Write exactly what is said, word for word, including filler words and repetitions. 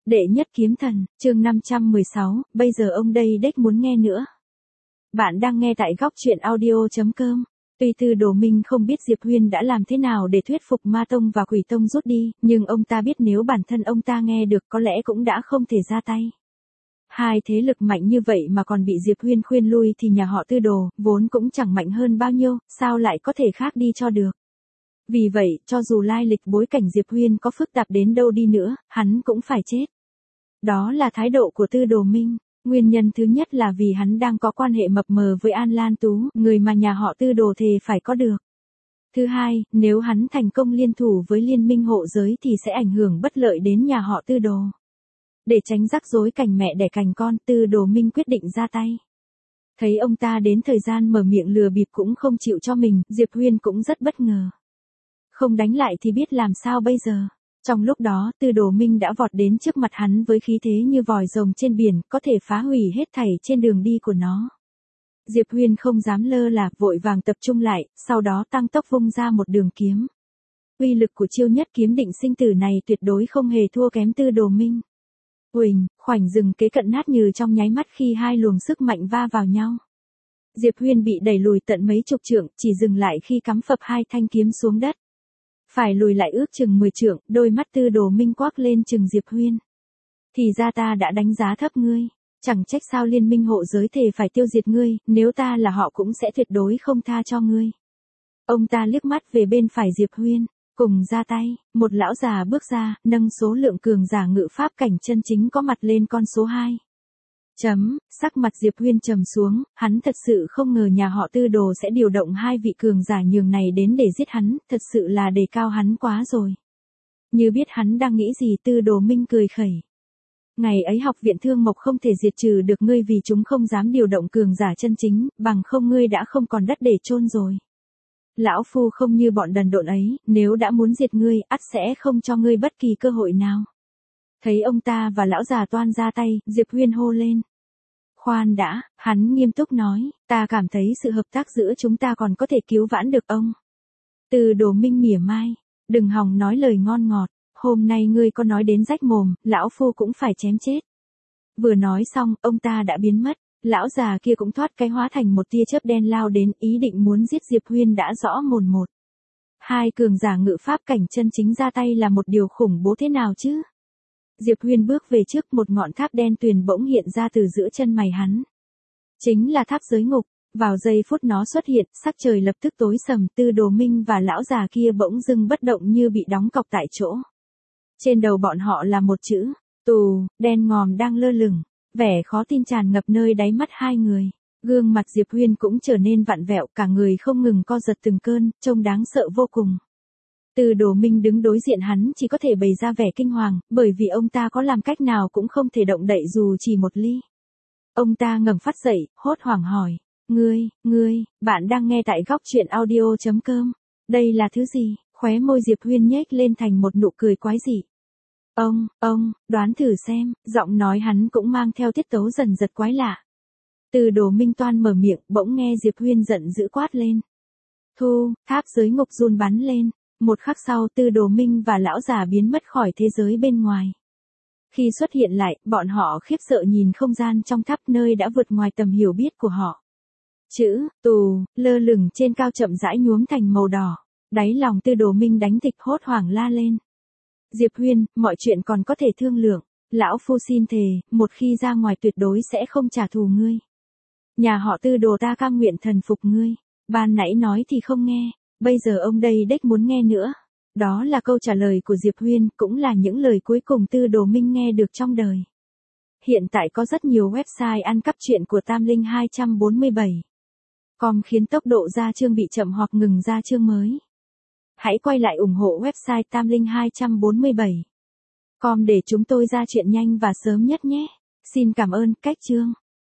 Đệ nhất kiếm thần, chương năm trăm mười sáu, bây giờ ông đây đếch muốn nghe nữa. Bạn đang nghe tại góc truyện audio chấm com. Tuy Tư Đồ Minh không biết Diệp Huyên đã làm thế nào để thuyết phục Ma Tông và Quỷ Tông rút đi, nhưng ông ta biết nếu bản thân ông ta nghe được có lẽ cũng đã không thể ra tay. Hai thế lực mạnh như vậy mà còn bị Diệp Huyên khuyên lui thì nhà họ Tư Đồ, vốn cũng chẳng mạnh hơn bao nhiêu, sao lại có thể khác đi cho được. Vì vậy, cho dù lai lịch bối cảnh Diệp Huyên có phức tạp đến đâu đi nữa, hắn cũng phải chết. Đó là thái độ của Tư Đồ Minh. Nguyên nhân thứ nhất là vì hắn đang có quan hệ mập mờ với An Lan Tú, người mà nhà họ Tư Đồ thề phải có được. Thứ hai, nếu hắn thành công liên thủ với liên minh hộ giới thì sẽ ảnh hưởng bất lợi đến nhà họ Tư Đồ. Để tránh rắc rối cành mẹ đẻ cành con, Tư Đồ Minh quyết định ra tay. Thấy ông ta đến thời gian mở miệng lừa bịp cũng không chịu cho mình, Diệp Huyên cũng rất bất ngờ. Không đánh lại thì biết làm sao bây giờ. Trong lúc đó, Tư Đồ Minh đã vọt đến trước mặt hắn với khí thế như vòi rồng trên biển, có thể phá hủy hết thảy trên đường đi của nó. Diệp Huyên không dám lơ là, vội vàng tập trung lại, sau đó tăng tốc vung ra một đường kiếm. Uy lực của chiêu nhất kiếm định sinh tử này tuyệt đối không hề thua kém Tư Đồ Minh. Uỳnh, khoảnh rừng kế cận nát như trong nháy mắt khi hai luồng sức mạnh va vào nhau. Diệp Huyên bị đẩy lùi tận mấy chục trượng, chỉ dừng lại khi cắm phập hai thanh kiếm xuống đất. Phải lùi lại ước chừng mười trượng, đôi mắt Tư Đồ Minh quắc lên chừng Diệp Huyên. Thì ra ta đã đánh giá thấp ngươi, chẳng trách sao liên minh hộ giới thề phải tiêu diệt ngươi, nếu ta là họ cũng sẽ tuyệt đối không tha cho ngươi. Ông ta liếc mắt về bên phải Diệp Huyên, cùng ra tay, một lão già bước ra, nâng số lượng cường giả ngự pháp cảnh chân chính có mặt lên con số hai. Chấm, sắc mặt Diệp Huyên trầm xuống, hắn thật sự không ngờ nhà họ Tư Đồ sẽ điều động hai vị cường giả nhường này đến để giết hắn, thật sự là đề cao hắn quá rồi. Như biết hắn đang nghĩ gì, Tư Đồ Minh cười khẩy. Ngày ấy học viện Thương Mộc không thể diệt trừ được ngươi vì chúng không dám điều động cường giả chân chính, bằng không ngươi đã không còn đất để chôn rồi. Lão phu không như bọn đần độn ấy, nếu đã muốn diệt ngươi, ắt sẽ không cho ngươi bất kỳ cơ hội nào. Thấy ông ta và lão già toan ra tay, Diệp Huyên hô lên. Khoan đã, hắn nghiêm túc nói, ta cảm thấy sự hợp tác giữa chúng ta còn có thể cứu vãn được ông. Tư Đồ Minh mỉa mai, đừng hòng nói lời ngon ngọt, hôm nay ngươi có nói đến rách mồm, lão phu cũng phải chém chết. Vừa nói xong, ông ta đã biến mất, lão già kia cũng thoát cái hóa thành một tia chớp đen lao đến, ý định muốn giết Diệp Huyên đã rõ mồn một. Hai cường giả ngự pháp cảnh chân chính ra tay là một điều khủng bố thế nào chứ? Diệp Huyên bước về trước, một ngọn tháp đen tuyền bỗng hiện ra từ giữa chân mày hắn. Chính là tháp giới ngục, vào giây phút nó xuất hiện, sắc trời lập tức tối sầm, Tư Đồ Minh và lão già kia bỗng dưng bất động như bị đóng cọc tại chỗ. Trên đầu bọn họ là một chữ, tù, đen ngòm đang lơ lửng, vẻ khó tin tràn ngập nơi đáy mắt hai người. Gương mặt Diệp Huyên cũng trở nên vặn vẹo, cả người không ngừng co giật từng cơn, trông đáng sợ vô cùng. Tư Đồ Minh đứng đối diện hắn chỉ có thể bày ra vẻ kinh hoàng, bởi vì ông ta có làm cách nào cũng không thể động đậy dù chỉ một ly. Ông ta ngẩng phát dậy, hốt hoảng hỏi, ngươi, ngươi, bạn đang nghe tại góc truyện audio chấm com, đây là thứ gì? Khóe môi Diệp Huyên nhếch lên thành một nụ cười quái dị. Ông, ông, đoán thử xem, giọng nói hắn cũng mang theo tiết tấu dần dật quái lạ. Tư Đồ Minh toan mở miệng, bỗng nghe Diệp Huyên giận dữ quát lên. Thu, tháp giới ngục run bắn lên. Một khắc sau, Tư Đồ Minh và lão già biến mất khỏi thế giới bên ngoài. Khi xuất hiện lại, bọn họ khiếp sợ nhìn không gian trong tháp nơi đã vượt ngoài tầm hiểu biết của họ. Chữ, tù, lơ lửng trên cao chậm rãi nhuốm thành màu đỏ. Đáy lòng Tư Đồ Minh đánh thịch hốt hoảng la lên. Diệp Huyên, mọi chuyện còn có thể thương lượng. Lão phu xin thề, một khi ra ngoài tuyệt đối sẽ không trả thù ngươi. Nhà họ Tư Đồ ta cam nguyện thần phục ngươi. Ban nãy nói thì không nghe. Bây giờ ông đây đếch muốn nghe nữa. Đó là câu trả lời của Diệp Huyên, cũng là những lời cuối cùng Tư Đồ Minh nghe được trong đời. Hiện tại có rất nhiều website ăn cắp truyện của Tam Linh hai bốn bảy. Com khiến tốc độ ra chương bị chậm hoặc ngừng ra chương mới. Hãy quay lại ủng hộ website Tam Linh hai bốn bảy. Com để chúng tôi ra chuyện nhanh và sớm nhất nhé. Xin cảm ơn, cách chương.